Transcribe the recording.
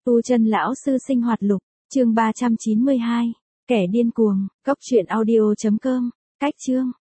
Tu Chân lão sư sinh hoạt lục, chương 392, kẻ điên cuồng, cốc truyện audio.com, cách chương.